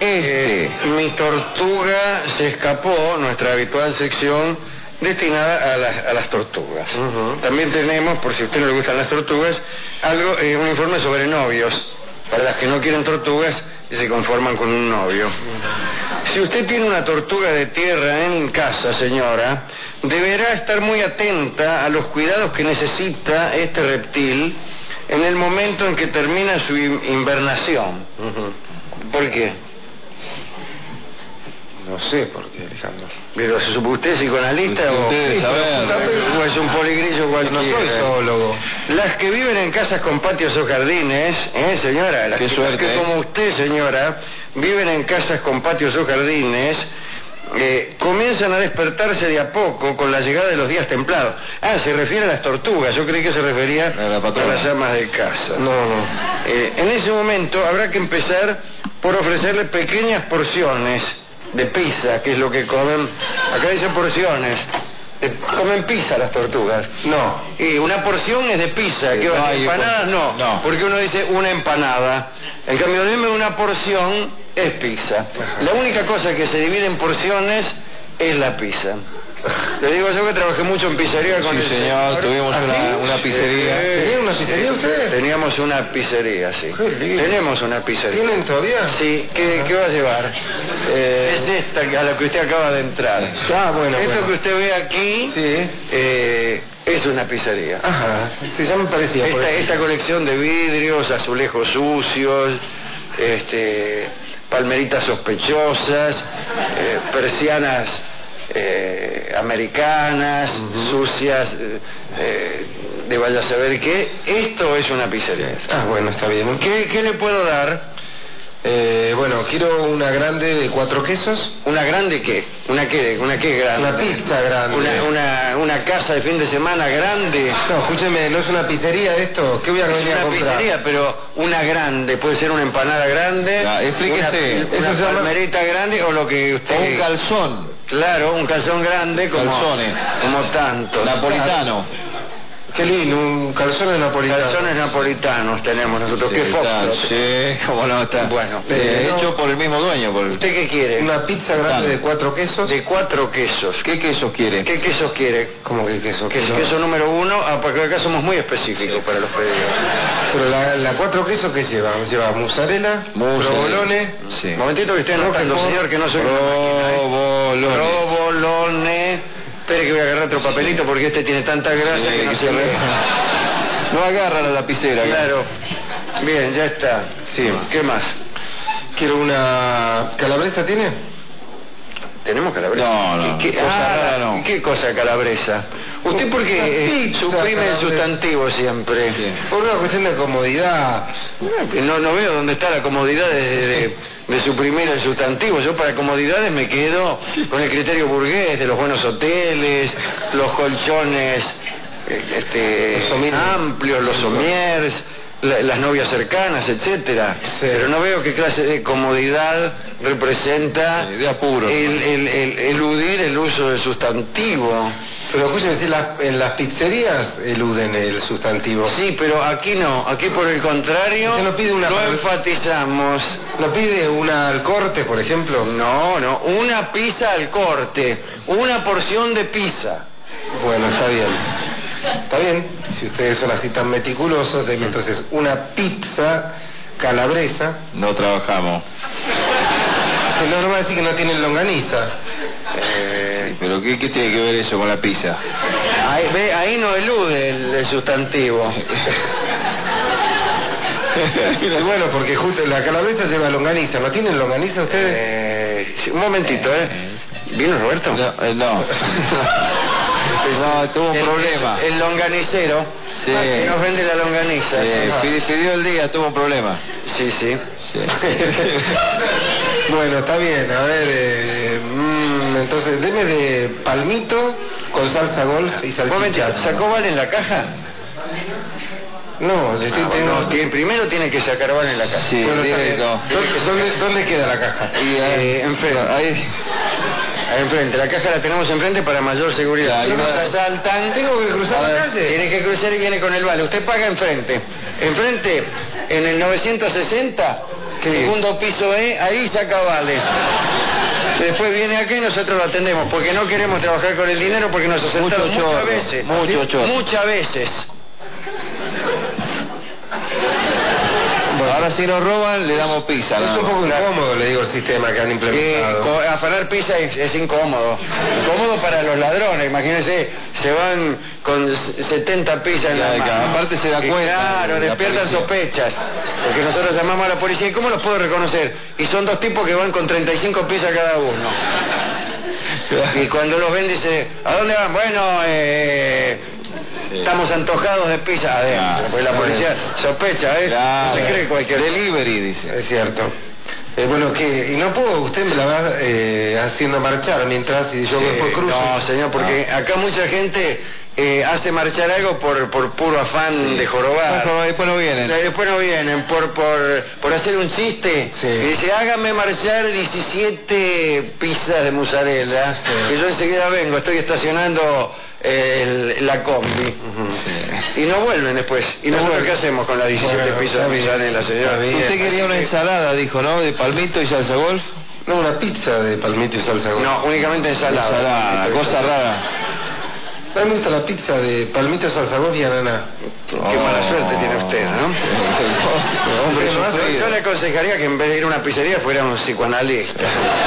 Mi tortuga se escapó, nuestra habitual sección destinada a las tortugas. También tenemos, por si a usted no le gustan las tortugas, un informe sobre novios, para las que no quieren tortugas y se conforman con un novio. Si usted tiene una tortuga de tierra en casa, señora, deberá estar muy atenta a los cuidados que necesita este reptil en el momento en que termina su invernación. ¿Por qué? No sé por qué, Alejandro. Pero ¿se supo usted psicoanalista o es un poligrillo cualquiera? No soy zoólogo. Las que viven en casas con patios o jardines, señora, las que como usted, señora, viven en casas con patios o jardines, comienzan a despertarse de a poco con la llegada de los días templados. Se refiere a las tortugas. Yo creí que se refería a las amas de casa. No. En ese momento habrá que empezar por ofrecerle pequeñas porciones de pizza, que es lo que comen. Acá dicen porciones. ¿Comen pizza las tortugas? No. Y una porción es de pizza, que empanadas no, porque uno dice una empanada. En cambio, dime una porción, es pizza. La única cosa que se divide en porciones es la pizza. Le digo yo que trabajé mucho en pizzería con el señor. Tuvimos una pizzería. ¿Tenían una pizzería ustedes? Teníamos una pizzería, sí. Tenemos una pizzería. ¿Tienen todavía? Sí. ¿Qué va a llevar? Es esta a la que usted acaba de entrar. Bueno. Esto que usted ve aquí es una pizzería. Ajá, sí, ya me parecía. Esta colección de vidrios, azulejos sucios, palmeritas sospechosas, persianas americanas, sucias, de vaya a saber qué. Esto es una pizzería. Bueno, está bien. ¿Qué le puedo dar? Bueno, quiero una grande de 4 quesos. ¿Una grande qué? ¿Una qué grande? Una pizza grande. Una casa de fin de semana grande. No, escúcheme, ¿no es una pizzería esto? ¿Qué voy a venir a comprar? Es una pizzería, pero una grande. Puede ser una empanada grande. Explíquese. Una palmerita grande o lo que usted... O un calzón. Claro, un calzón grande como... Calzones. Como tanto. Napolitano. Qué lindo, un calzones napolitanos. Calzones napolitanos tenemos nosotros. Sí, ¿Qué foto? Sí, cómo no está. Bueno, hecho por el mismo dueño. ¿Usted qué quiere? Una pizza grande de 4 quesos. De 4 quesos. ¿Qué quesos quiere? ¿Qué quesos quiere? ¿Cómo que queso? Queso número 1, porque acá somos muy específicos para los pedidos. Pero la 4 quesos, ¿qué lleva? ¿Lleva mozzarella? ¿Provolone? Sí. Momentito que estoy anotando, señor, que no soy provolone. Provolone. Espere que voy a agarrar otro papelito porque este tiene tanta grasa que no se ve. No agarra la lapicera. Claro. Bien, ya está. Sí. ¿Qué más? Quiero una... ¿Calabresa tiene? ¿Tenemos calabresa? No. ¿Qué cosa calabresa? ¿Usted por qué suprime el sustantivo siempre? Sí. Por una cuestión de comodidad. No veo dónde está la comodidad de suprimir el sustantivo. Yo para comodidades me quedo con el criterio burgués de los buenos hoteles, los colchones los amplios, los somiers, las novias cercanas, etcétera. Sí. Pero no veo qué clase de comodidad representa de apuro, el eludir el uso del sustantivo. Pero escúcheme, si en las pizzerías eluden el sustantivo. Sí, pero aquí no. Aquí por el contrario lo enfatizamos. ¿No pide una al corte, por ejemplo? No, una pizza al corte, una porción de pizza. Bueno, está bien. Está bien, si ustedes son así tan meticulosos, denme entonces una pizza calabresa. No trabajamos. No va a decir que no tienen longaniza. Sí, pero ¿qué tiene que ver eso con la pizza? Ahí no elude el sustantivo. Bueno, porque justo la calabresa lleva longaniza. ¿No tienen longaniza ustedes? Un momentito, ¿Vino Roberto? No. No, tuvo un problema. El longanicero. Sí. Que nos vende la longaniza. Pidió el día, tuvo un problema. Sí. Bueno, está bien. A ver, entonces, deme de palmito con salsa golf y salchicha. ¿Sacó Val en la caja? No, primero tiene que sacar Val en la caja. Sí, bueno, ¿Dónde queda la caja? Ahí enfrente, la caja la tenemos enfrente para mayor seguridad. Ahí nos asaltan. ¿Tengo que cruzar la calle? Tiene que cruzar y viene con el vale. Usted paga enfrente. Enfrente, en el 960, segundo piso E, ahí saca vale. Después viene acá y nosotros lo atendemos, porque no queremos trabajar con el dinero, porque nos asentaron muchas veces. Muchas veces. Bueno, ahora si nos roban, le damos pizza. Es un poco incómodo, le digo, el sistema que han implementado. Afanar pizza es incómodo. Incómodo para los ladrones, imagínense, se van con 70 pizzas en la mano. Aparte se da cuenta. Claro, despiertan sospechas. Porque nosotros llamamos a la policía, ¿y cómo los puedo reconocer? Y son dos tipos que van con 35 pizzas cada uno. Y cuando los ven dice, ¿a dónde van? Bueno, estamos antojados de pizza adentro, porque la policía sospecha, no se cree cualquier delivery, dice. Es cierto. Bueno, ¿qué? ¿Y no puedo? ¿Usted me la va haciendo marchar mientras y yo después cruzo? No, señor, porque acá mucha gente hace marchar algo por puro afán de jorobar. Después no vienen. Después no vienen, por hacer un chiste. Y dice, hágame marchar 17 pizzas de mozzarella, que yo enseguida vengo, estoy estacionando la combi. Y no vuelven después. ¿Y nosotros qué hacemos con las 17 pizzas de mozzarella, señor? Usted quería una ensalada, dijo, ¿no? De palmito y salsa golf. No, una pizza de palmito y salsa golf. No, únicamente ensalada. Cosa rara. A mí me gusta la pizza de palmito, salsa golf y ananá. Qué mala suerte tiene usted, ¿no? Hombre, yo le aconsejaría que en vez de ir a una pizzería fuera un psicoanalista.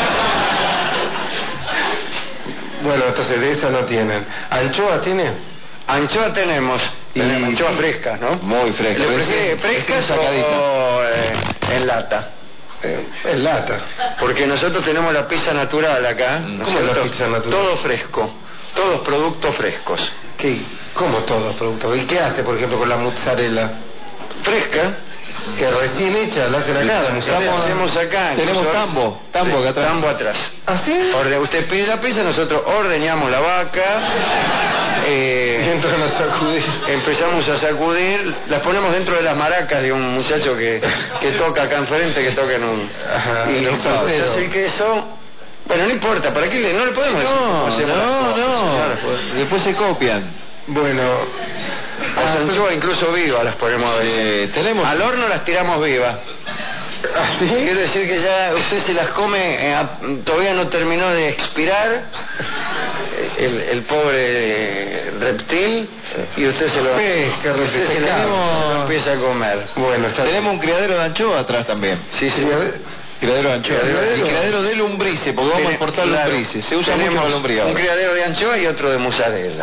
Bueno, entonces de esa no tienen. ¿Anchoa tiene? Anchoa tenemos anchoas frescas, ¿no? Muy frescas. ¿Frescas o en lata? En lata. Porque nosotros tenemos la pizza natural acá. ¿Cómo es la pizza natural? Todo fresco. Todos productos frescos. ¿Qué? ¿Cómo todos productos? ¿Y qué hace, por ejemplo, con la mozzarella? Fresca. Que recién hecha, la hacen acá. La hacemos acá. Tenemos tambo acá atrás. Tambo atrás. ¿Ah, sí? Usted pide la pizza, nosotros ordeñamos la vaca. Entran a sacudir. Empezamos a sacudir, las ponemos dentro de las maracas de un muchacho que toca acá enfrente, que toca en un... y se hace el queso. Bueno, no importa, ¿para qué no le podemos decir? No. Después se copian. Bueno, las anchoas incluso vivas las ponemos a veces. Al horno las tiramos vivas. ¿Sí? Quiere decir que ya usted se las come, todavía no terminó de expirar el pobre reptil, y usted se lo empieza a comer. Bueno, tenemos un criadero de anchoa atrás también. Sí. Criadero de anchoa. Y criadero de lombrices, porque vamos a exportar lombrices. Se usa mucho la lombriz ahora. Un criadero de anchoa y otro de mozzarella.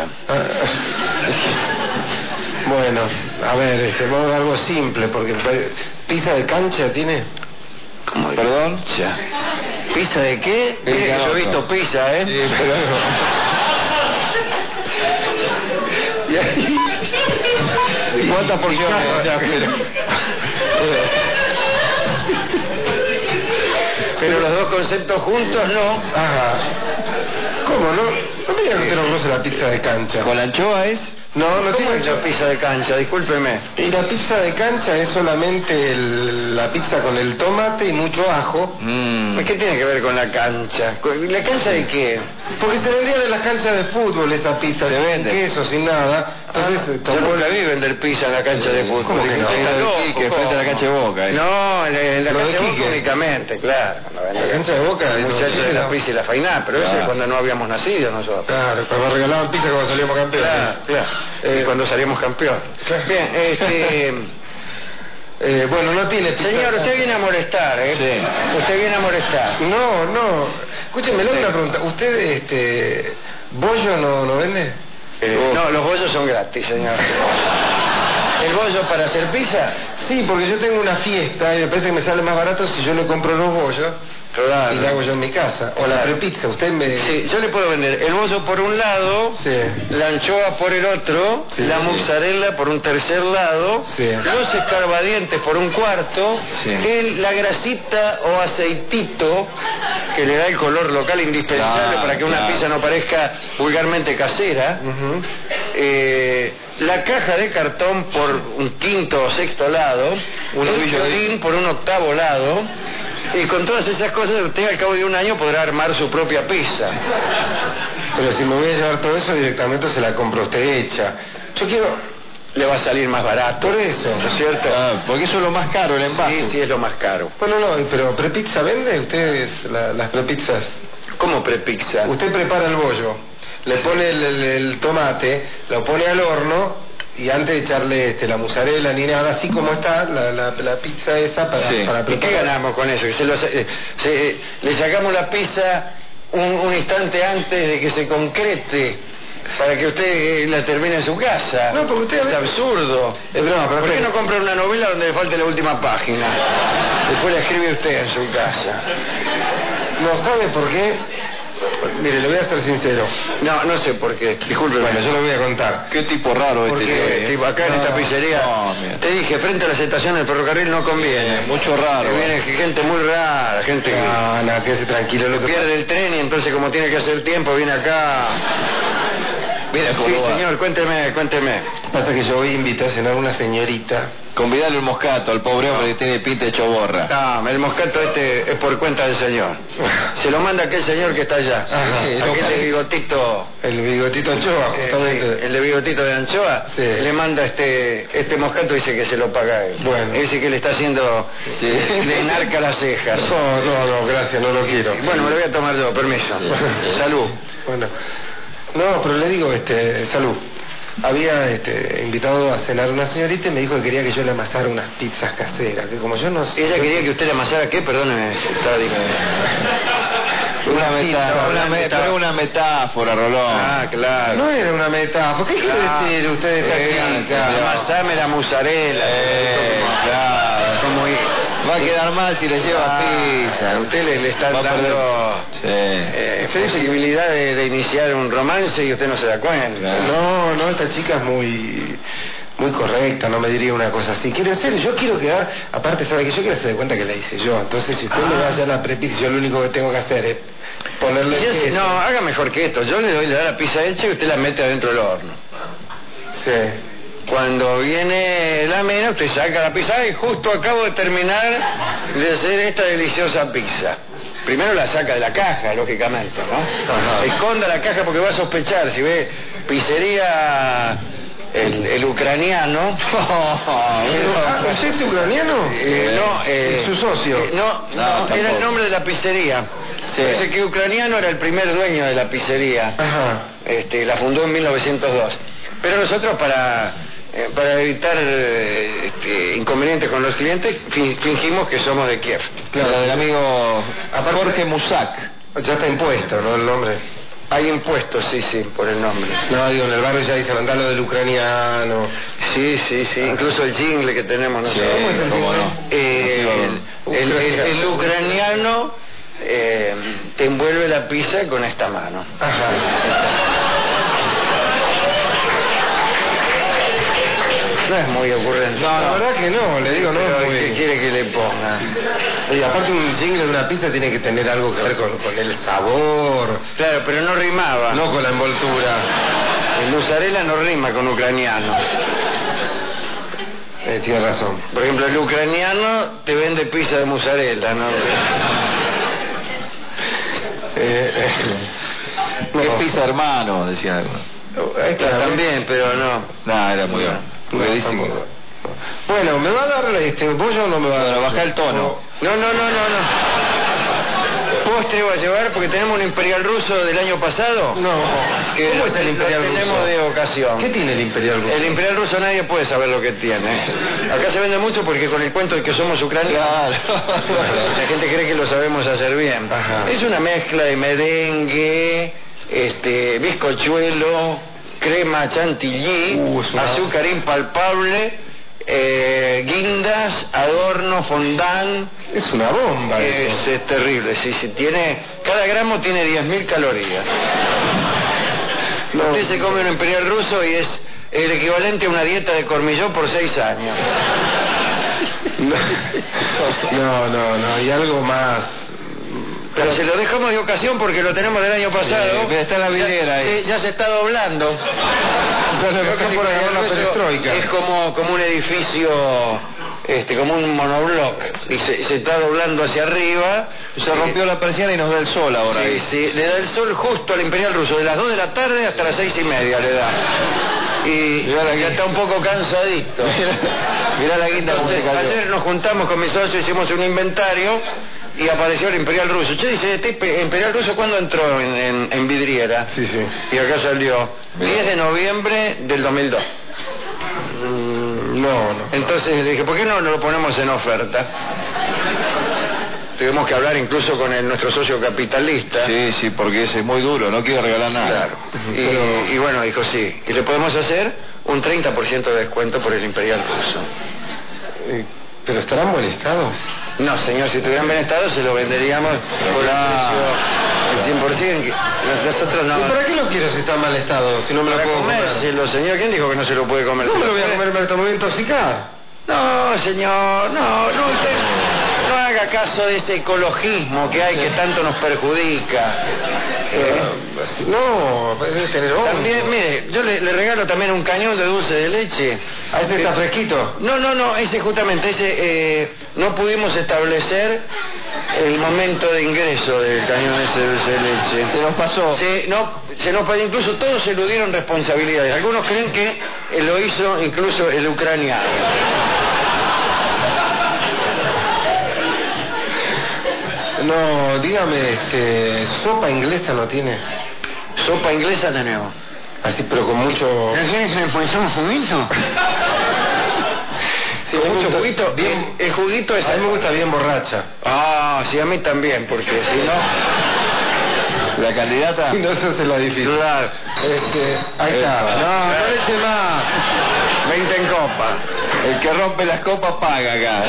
Bueno, a ver, vamos a algo simple, porque pizza de cancha tiene. ¿Cómo? ¿Perdón? Ya. ¿Pizza de qué? Yo he visto pizza, ¿eh? Sí, pero... ¿Y cuántas porciones? Pero los dos conceptos juntos no. Ajá. ¿Cómo no? No me digan que no conoce la pizza de cancha. ¿Con la anchoa es? No tiene la pizza de cancha, discúlpeme. Y la pizza de cancha es solamente la pizza con el tomate y mucho ajo. ¿Qué tiene que ver con la cancha? ¿La cancha de qué? Porque se vendían en las canchas de fútbol esa pizza, sin queso, sin nada. Entonces, yo nunca vi vender pizza en la cancha de fútbol. ¿Cómo que no? Frente a la cancha de Boca. No, en la cancha de Boca únicamente, claro. La cancha de Boca, el muchacho de la pizza y la fainá, pero eso es cuando no habíamos nacido nosotros. Claro, cuando regalaban pizza cuando salíamos campeones. Claro. Cuando salimos campeón. Bien, bueno, no tiene pizza. Señor, usted viene a molestar, ¿eh? Sí. Usted viene a molestar. No. Escúcheme, le hago una pregunta. ¿Usted, bollo no vende? No, los bollos son gratis, señor. ¿El bollo para hacer pizza? Sí, porque yo tengo una fiesta y me parece que me sale más barato si yo le compro los bollos. Claro. Y la hago yo en mi casa. O la prepizza, usted me... Sí, yo le puedo vender el bollo por un lado, la anchoa por el otro, la mozzarella por un tercer lado, los escarbadientes por un cuarto, la grasita o aceitito que le da el color local indispensable para que una pizza no parezca vulgarmente casera, la caja de cartón por un quinto o sexto lado, un violín por un octavo lado. Y con todas esas cosas usted al cabo de un año podrá armar su propia pizza. Pero si me voy a llevar todo eso directamente se la compro usted hecha. Yo quiero le va a salir más barato. Por eso. ¿No es cierto? Porque eso es lo más caro, el envase. Sí, es lo más caro. Bueno, no, pero prepizza vende ustedes las prepizzas. ¿Cómo prepizza? Usted prepara el bollo, le pone el tomate, lo pone al horno y antes de echarle la mozzarella ni nada, así como está la pizza esa para preparar. ¿Y qué ganamos con eso? Le sacamos la pizza un instante antes de que se concrete para que usted la termine en su casa. No, porque usted... Es absurdo. ¿Por qué no compra una novela donde le falte la última página? Después la escribe usted en su casa. ¿No sabe por qué? Mire, le voy a ser sincero. No sé por qué. Disculpe. Bueno, yo lo voy a contar. Qué tipo raro Porque acá en esta pizzería, te dije, frente a la estación del ferrocarril no conviene. Mucho raro. Viene gente muy rara, gente que... quédese tranquilo. Lo que pierde el tren y entonces como tiene que hacer tiempo viene acá. Sí, señor, cuénteme. Pasa que yo hoy invité a cenar a una señorita. Convidale un moscato al pobre hombre que tiene pinta de choborra. No, el moscato es por cuenta del señor. Se lo manda aquel señor que está allá. Aquel de bigotito. El bigotito anchoa, justamente. El de bigotito de anchoa. Sí. Le manda este moscato y dice que se lo paga él. Bueno. Dice que le está haciendo... Le enarca las cejas. No, gracias, no lo quiero. Bueno, me lo voy a tomar yo, permiso. Salud. Bueno. No, pero le digo, salud. Había invitado a cenar a una señorita y me dijo que quería que yo le amasara unas pizzas caseras, que como yo no sé... ¿Ella quería que usted le amasara qué? Perdóneme, estaba una metáfora, Rolón. Claro. No era una metáfora. ¿Qué quiere decir usted? Amasame la mozzarella. Claro. Va a quedar mal si le lleva pizza. Usted le está dando flexibilidad de iniciar un romance y usted no se da cuenta. No, esta chica es muy correcta, no me diría una cosa así. Quiero en serio, yo quiero quedar, aparte sabe que yo quiero se dé cuenta que la hice yo. Entonces si usted me va a hacer la prepizza, yo lo único que tengo que hacer es ponerle queso. No, haga mejor que esto. Yo le doy la pizza hecha y usted la mete adentro del horno. Sí. Cuando viene la mena, usted saca la pizza y justo acabo de terminar de hacer esta deliciosa pizza. Primero la saca de la caja, lógicamente, ¿no? Esconda la caja porque va a sospechar. Si ve pizzería el ucraniano... ¿Usted es ucraniano? No, ¿es su socio? No, era el nombre de la pizzería. Sí. Parece que ucraniano era el primer dueño de la pizzería. La fundó en 1902. Pero nosotros para evitar inconvenientes con los clientes, fingimos que somos de Kiev. Claro, del amigo Jorge Musak. Ya está impuesto, ¿no? El nombre. Hay impuestos, sí, por el nombre. No, digo, en el barrio ya dicen mandalo del ucraniano. Sí, incluso el jingle que tenemos nosotros. ¿Cómo es el jingle? El ucraniano te envuelve la pizza con esta mano. No es muy ocurrente. No, la verdad que no, le digo, no es muy... ¿Qué quiere que le ponga? Y aparte un jingle de una pizza tiene que tener algo que ver con el sabor. Claro, pero no rimaba. No con la envoltura. El mozzarella no rima con ucraniano. Tiene razón. Por ejemplo, el ucraniano te vende pizza de mozzarella, ¿no? ¿Qué pizza, hermano? Decía algo. También, pero no. No, era muy bueno. Bueno, ¿me va a dar pollo o no me va a dar? Baja el tono. No. Postre va a llevar porque tenemos un imperial ruso del año pasado. No. ¿Cómo es el imperial ruso? Tenemos de ocasión. ¿Qué tiene el imperial ruso? El imperial ruso nadie puede saber lo que tiene. Acá se vende mucho porque con el cuento de que somos ucranianos. La gente cree que lo sabemos hacer bien. Es una mezcla de merengue, bizcochuelo, crema chantilly, azúcar impalpable, guindas, adorno, fondant. Es una bomba eso. Es terrible, sí, cada gramo tiene 10.000 calorías. Usted se come un imperial ruso y es el equivalente a una dieta de Cormillot por 6 años. No, y algo más. Pero se lo dejamos de ocasión porque lo tenemos del año pasado. Está en la vidriera ahí. Ya se está doblando. Es como un edificio, como un monobloc. Y se está doblando hacia arriba. Se rompió la persiana y nos da el sol ahora. Sí, le da el sol justo al imperial ruso, de las 2 de la tarde hasta las 6:30 le da. y ya está un poco cansadito. Mirá la guinda. Entonces, ayer nos juntamos con mis socios, hicimos un inventario y apareció el Imperial Ruso. Che, dice, ¿este Imperial Ruso cuándo entró en vidriera? Sí. Y acá salió 10 de noviembre del 2002. No. Entonces le dije, ¿por qué no lo ponemos en oferta? Tuvimos que hablar incluso con nuestro socio capitalista. Sí, porque ese es muy duro, no quiere regalar nada. Claro. Y bueno, dijo sí. Y le podemos hacer un 30% de descuento por el Imperial Ruso. ¿Pero estará en buen estado? No, señor, si estuviera en buen estado se lo venderíamos por el precio, el 100%. Nosotros no. ¿Y para qué lo quiero si está en mal estado? Si no me lo puedo comer. Señor, ¿quién dijo que no se lo puede comer? No me lo voy a comer, me lo voy a intoxicar. No, señor, usted no haga caso de ese ecologismo que hay que tanto nos perjudica. No, debe tener hongo. También, mire, yo le regalo también un cañón de dulce de leche. ¿A ese está fresquito? No, ese no pudimos establecer el momento de ingreso del cañón ese de dulce de leche. Se nos pasó. Se nos pasó, incluso todos eludieron responsabilidades. Algunos creen que lo hizo incluso el ucraniano. No, dígame, ¿sopa inglesa no tiene? Sopa inglesa tenemos. Así, pero con mucho... ¿Pues somos juguito? Sí, con mucho juguito. Bien, el juguito es... A mí me gusta bien borracha. Ah, sí, a mí también, porque si no... La candidata... Si no, eso se la difícil. Claro. Ahí está. No eche más. 20 en copa. El que rompe las copas paga acá.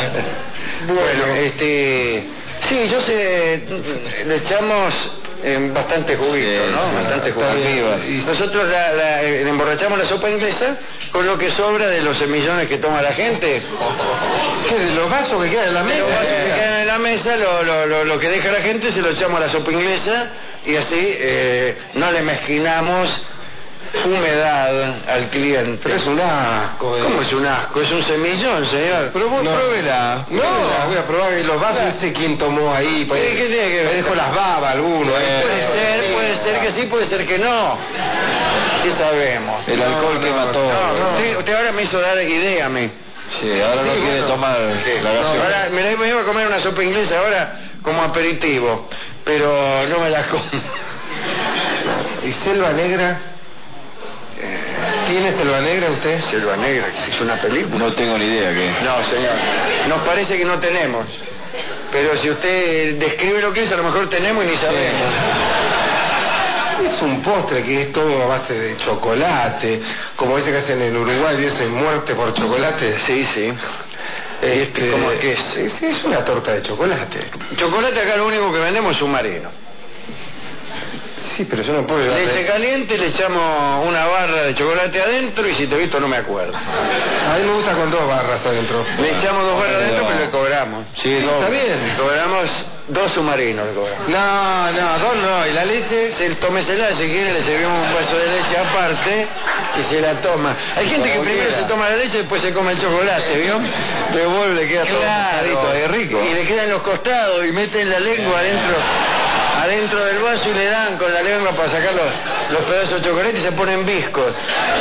Bueno, sí, le echamos bastante juguito, sí, ¿no? Sí, bastante juguito. Y nosotros emborrachamos la sopa inglesa con lo que sobra de los semillones que toma la gente. ¿Qué? ¿De los vasos que quedan en la mesa? Los vasos que quedan en la mesa, lo que deja la gente se lo echamos a la sopa inglesa y así no le mezquinamos humedad al cliente. Pero es un asco. ¿Cómo es un asco? Es un semillón, señor. Pero vos pruébela. No, voy a probar los vasos. No sé quién tomó ahí. ¿Qué tiene que ver? Me dejó las babas alguno. Puede ser que sí, puede ser que no. ¿Qué sabemos? El alcohol quema todo. Usted ahora me hizo dar idea a mí. Sí, ahora no quiere tomar la gaseosa. Ahora me iba a comer una sopa inglesa ahora como aperitivo, pero no me la como. ¿Y Selva Negra? ¿Tiene Selva Negra usted? Selva Negra, que es una película. No tengo ni idea qué. No, señor. Nos parece que no tenemos. Pero si usted describe lo que es, a lo mejor tenemos y ni sabemos. Es un postre que es todo a base de chocolate, como ese que hacen en Uruguay, Dios en muerte por chocolate. Sí. ¿Cómo que es? Es una torta de chocolate. Chocolate acá lo único que vendemos es submarino. Sí, pero yo no puedo... Leche caliente, le echamos una barra de chocolate adentro y si te he visto no me acuerdo. A mí me gusta con 2 barras adentro. Le echamos 2 barras adentro, pero le cobramos. Sí, está bien. Cobramos 2 submarinos, le cobramos. No, 2 no. ¿Y la leche? Tómesela, si quiere le servimos un vaso de leche aparte y se la toma. Hay gente que primero se toma la leche y después se come el chocolate, ¿vio? Devuelve, queda todo pasadito, es rico. Y le quedan los costados y meten la lengua adentro del vaso y le dan con la lengua para sacar los pedazos de chocolate y se ponen viscos.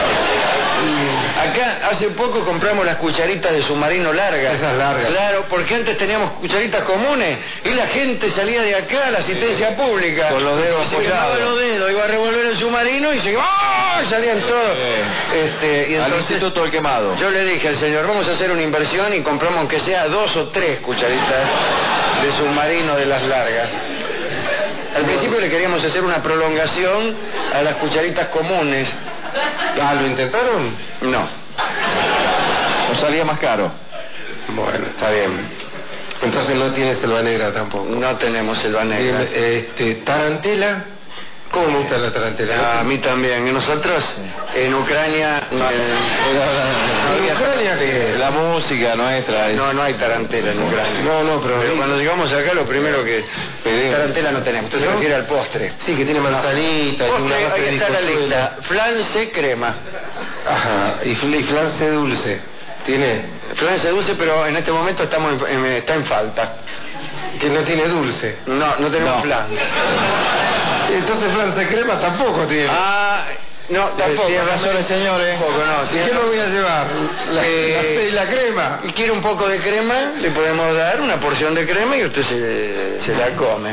Acá hace poco compramos las cucharitas de submarino largas. Esas largas. Claro, porque antes teníamos cucharitas comunes y la gente salía de acá a la asistencia pública. Con los dedos apoyados. Los dedos, iba a revolver el submarino y salían todos. Y entonces, al instituto del quemado. Yo le dije al señor, vamos a hacer una inversión y compramos aunque sea 2 o 3 cucharitas de submarino de las largas. Al principio le queríamos hacer una prolongación a las cucharitas comunes. ¿Lo intentaron? No. Nos salía más caro. Bueno, está bien. Entonces no tiene Selva Negra tampoco. No tenemos Selva Negra. ¿Tarantela? ¿Cómo me gusta la tarantela? A mí también. Y nosotros en Ucrania... ¿En Ucrania qué es? La música nuestra. No hay tarantela en Ucrania. No, pero cuando llegamos acá lo primero que... Tarantela no tenemos. Usted se refiere al postre. Sí, que tiene manzanita. Ahí está la lista. Flance crema. Ajá. ¿Y flance dulce? ¿Tiene? Flance dulce, pero en este momento está en falta. ¿Que no tiene dulce? No tenemos flan. Entonces flance crema tampoco tiene. No, tampoco. Tiene razón el señor, Tampoco, no. ¿Qué me voy a llevar? La crema. Y quiere un poco de crema, le podemos dar una porción de crema y usted se la come.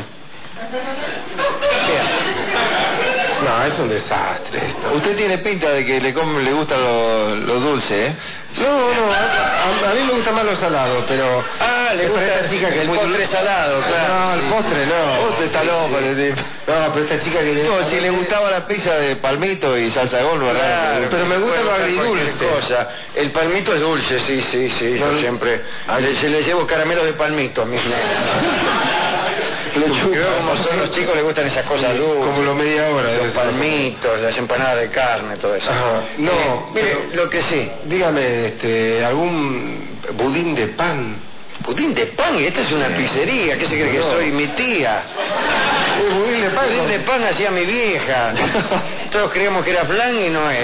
Bien. No, es un desastre esto. Usted tiene pinta de que le gusta lo dulce, ¿eh? No, a mí me gusta más lo salado, pero... Ah, le gusta esta chica que el es muy postre salado, claro. No, el postre no. Usted está loco, sí. le No, pero esta chica que viene... No, si le gustaba la pizza de palmito y salsa de golfo, Claro, pero me gusta puede lo gustar agridulce. cualquier cosa. El palmito es dulce, sí. Yo siempre se le llevo caramelos de palmito a mis nenes. Yo veo como son los chicos, les gustan esas cosas dulces. Como lo media hora. Los palmitos, las empanadas de carne, todo eso. Ajá. No, mire, pero, lo que sí. Dígame, algún budín de pan. Budín de pan, y esta es una pizzería, ¿qué se cree que soy? Mi tía. Budín de pan. Budín de pan hacía mi vieja. Todos creíamos que era flan y no es.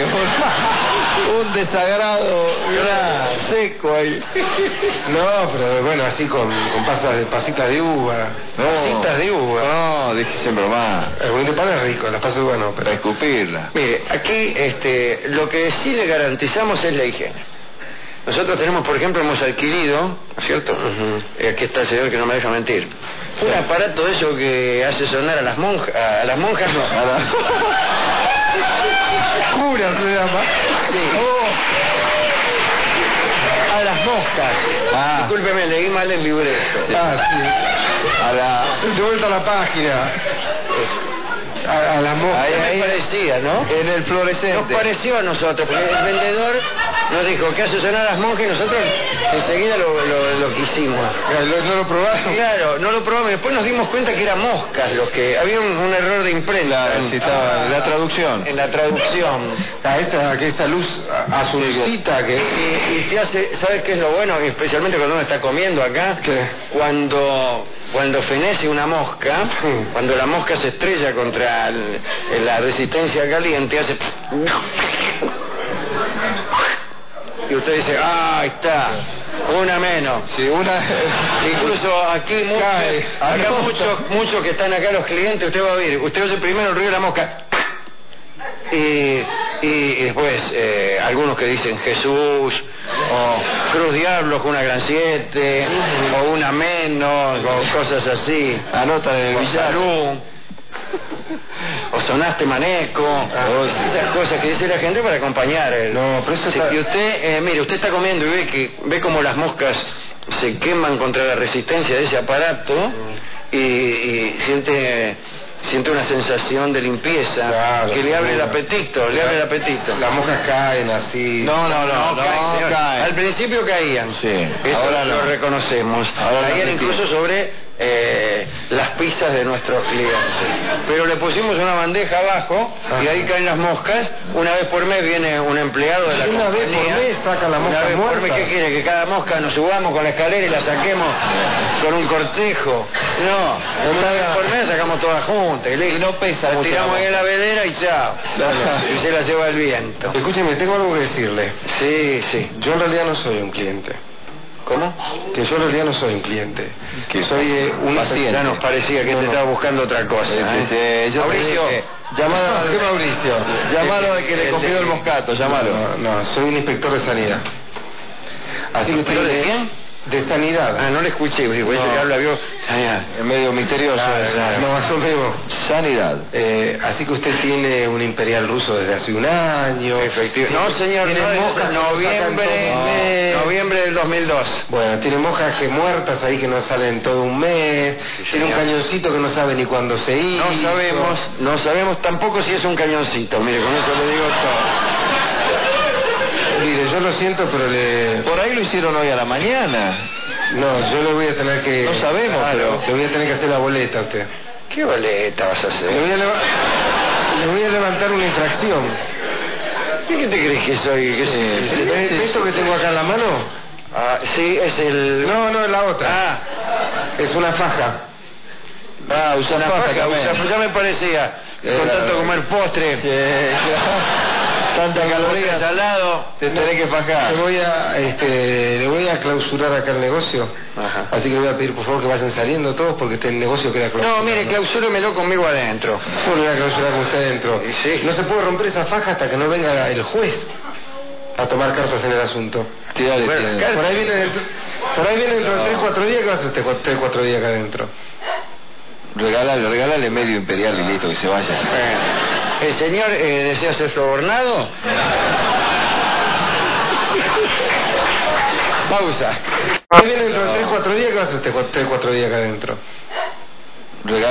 Un desagrado seco ahí. No, pero bueno, así con pasitas de uva. Pasitas de uva. No, dije siempre más. El budín de pan es rico, las pasas de uva no, pero... Para escupirla. Mire, aquí lo que sí le garantizamos es la higiene. Nosotros tenemos, por ejemplo, hemos adquirido, ¿no es cierto? Aquí está el señor que no me deja mentir. Un aparato de eso que hace sonar a las monjas, no. Cura se llama. Sí. A las moscas. Discúlpeme, leí mal el libreto. Sí. De vuelta a la página. A las moscas. Ahí parecía, ¿no? En el fluorescente. Nos pareció a nosotros, porque el vendedor nos dijo que hace sonar a las monjas y nosotros enseguida lo quisimos. ¿No lo probaron? Claro, no lo probamos y después nos dimos cuenta que eran moscas los que... Había un error de imprenta. La traducción. En la traducción. Esa luz azulcita que... Y te hace... ¿Sabes qué es lo bueno? Especialmente cuando uno está comiendo acá. ¿Qué? Cuando fenece una mosca, cuando la mosca se estrella contra la resistencia caliente, hace... Y usted dice, ahí está, una menos. Sí, una... Incluso aquí muchos que están acá, los clientes, usted va a oír, usted oye primero el ruido de la mosca. Y después algunos que dicen Jesús, o Cruz Diablos con una gran 7, o una menos, o cosas así. Anotan en el billar. O sonaste maneco, esas cosas que dice la gente para acompañar. No, pero eso está... Y usted, mire, usted está comiendo y ve como las moscas se queman contra la resistencia de ese aparato y siente una sensación de limpieza, claro, que le abre el apetito, Las moscas caen así. No, caen. Al principio caían, sí. Eso ahora lo reconocemos. Ahora caían incluso sobre las pizzas de nuestros clientes. Pero le pusimos una bandeja abajo y ahí caen las moscas. Una vez por mes viene un empleado de la compañía. Una vez por mes saca la mosca muerta. Una vez por mes, ¿qué quiere? Que cada mosca nos subamos con la escalera y la saquemos con un cortejo. No, una vez por mes sacamos todas juntas. Y no pesa. La tiramos ahí en la vedera y chao. Y se la lleva el viento. Escúcheme, tengo algo que decirle. Sí. Yo en realidad no soy un cliente. ¿Cómo? Que yo en realidad no soy un cliente. Que soy un paciente. Ya nos parecía que te estaba buscando otra cosa. Mauricio, llamalo. ¿Qué Mauricio? Llamalo de que le confió el moscato, llamalo. No, soy un inspector de sanidad. Así que usted... ¿De quién? De sanidad. No le escuché, que habla vio. Sanidad. Es medio misterioso. No, más o menos. Sanidad. Así que usted tiene un imperial ruso desde hace un año. Efectivamente. No, señor, noviembre del 2002. Bueno, tiene mojas que muertas ahí que no salen todo un mes. Tiene un cañoncito que no sabe ni cuándo se hizo. No sabemos tampoco si es un cañoncito. Mire, con eso le digo todo. Mire, yo lo siento, pero Por ahí lo hicieron hoy a la mañana. No, yo le voy a tener que... No sabemos, pero... Le voy a tener que hacer la boleta a usted. ¿Qué boleta vas a hacer? Le voy a levantar una infracción. ¿Qué te crees que soy? ¿Esto que tengo acá en la mano? Sí, es el... No, es la otra. Es una faja. Usa una faja. Ya me parecía. Con tanto comer postre. Sí, Tanta caloría salado. te tenés que fajar. Le voy a clausurar acá el negocio. Ajá. Así que le voy a pedir por favor que vayan saliendo todos porque el negocio queda clausurado. No, mire, clausúremelo conmigo adentro. ¿Cómo lo voy a clausurar con usted adentro? Sí. No se puede romper esa faja hasta que no venga el juez a tomar cartas en el asunto. Tirale, Bueno, tirale. cartas. Por ahí viene dentro de 3-4 días. ¿Qué va a hacer usted 3-4 días acá adentro? Regálale medio imperial y listo, que se vaya. ¿El señor desea ser sobornado? Pausa. Por ahí viene dentro de 3-4 días. ¿Qué va a hacer usted 3-4 días acá adentro?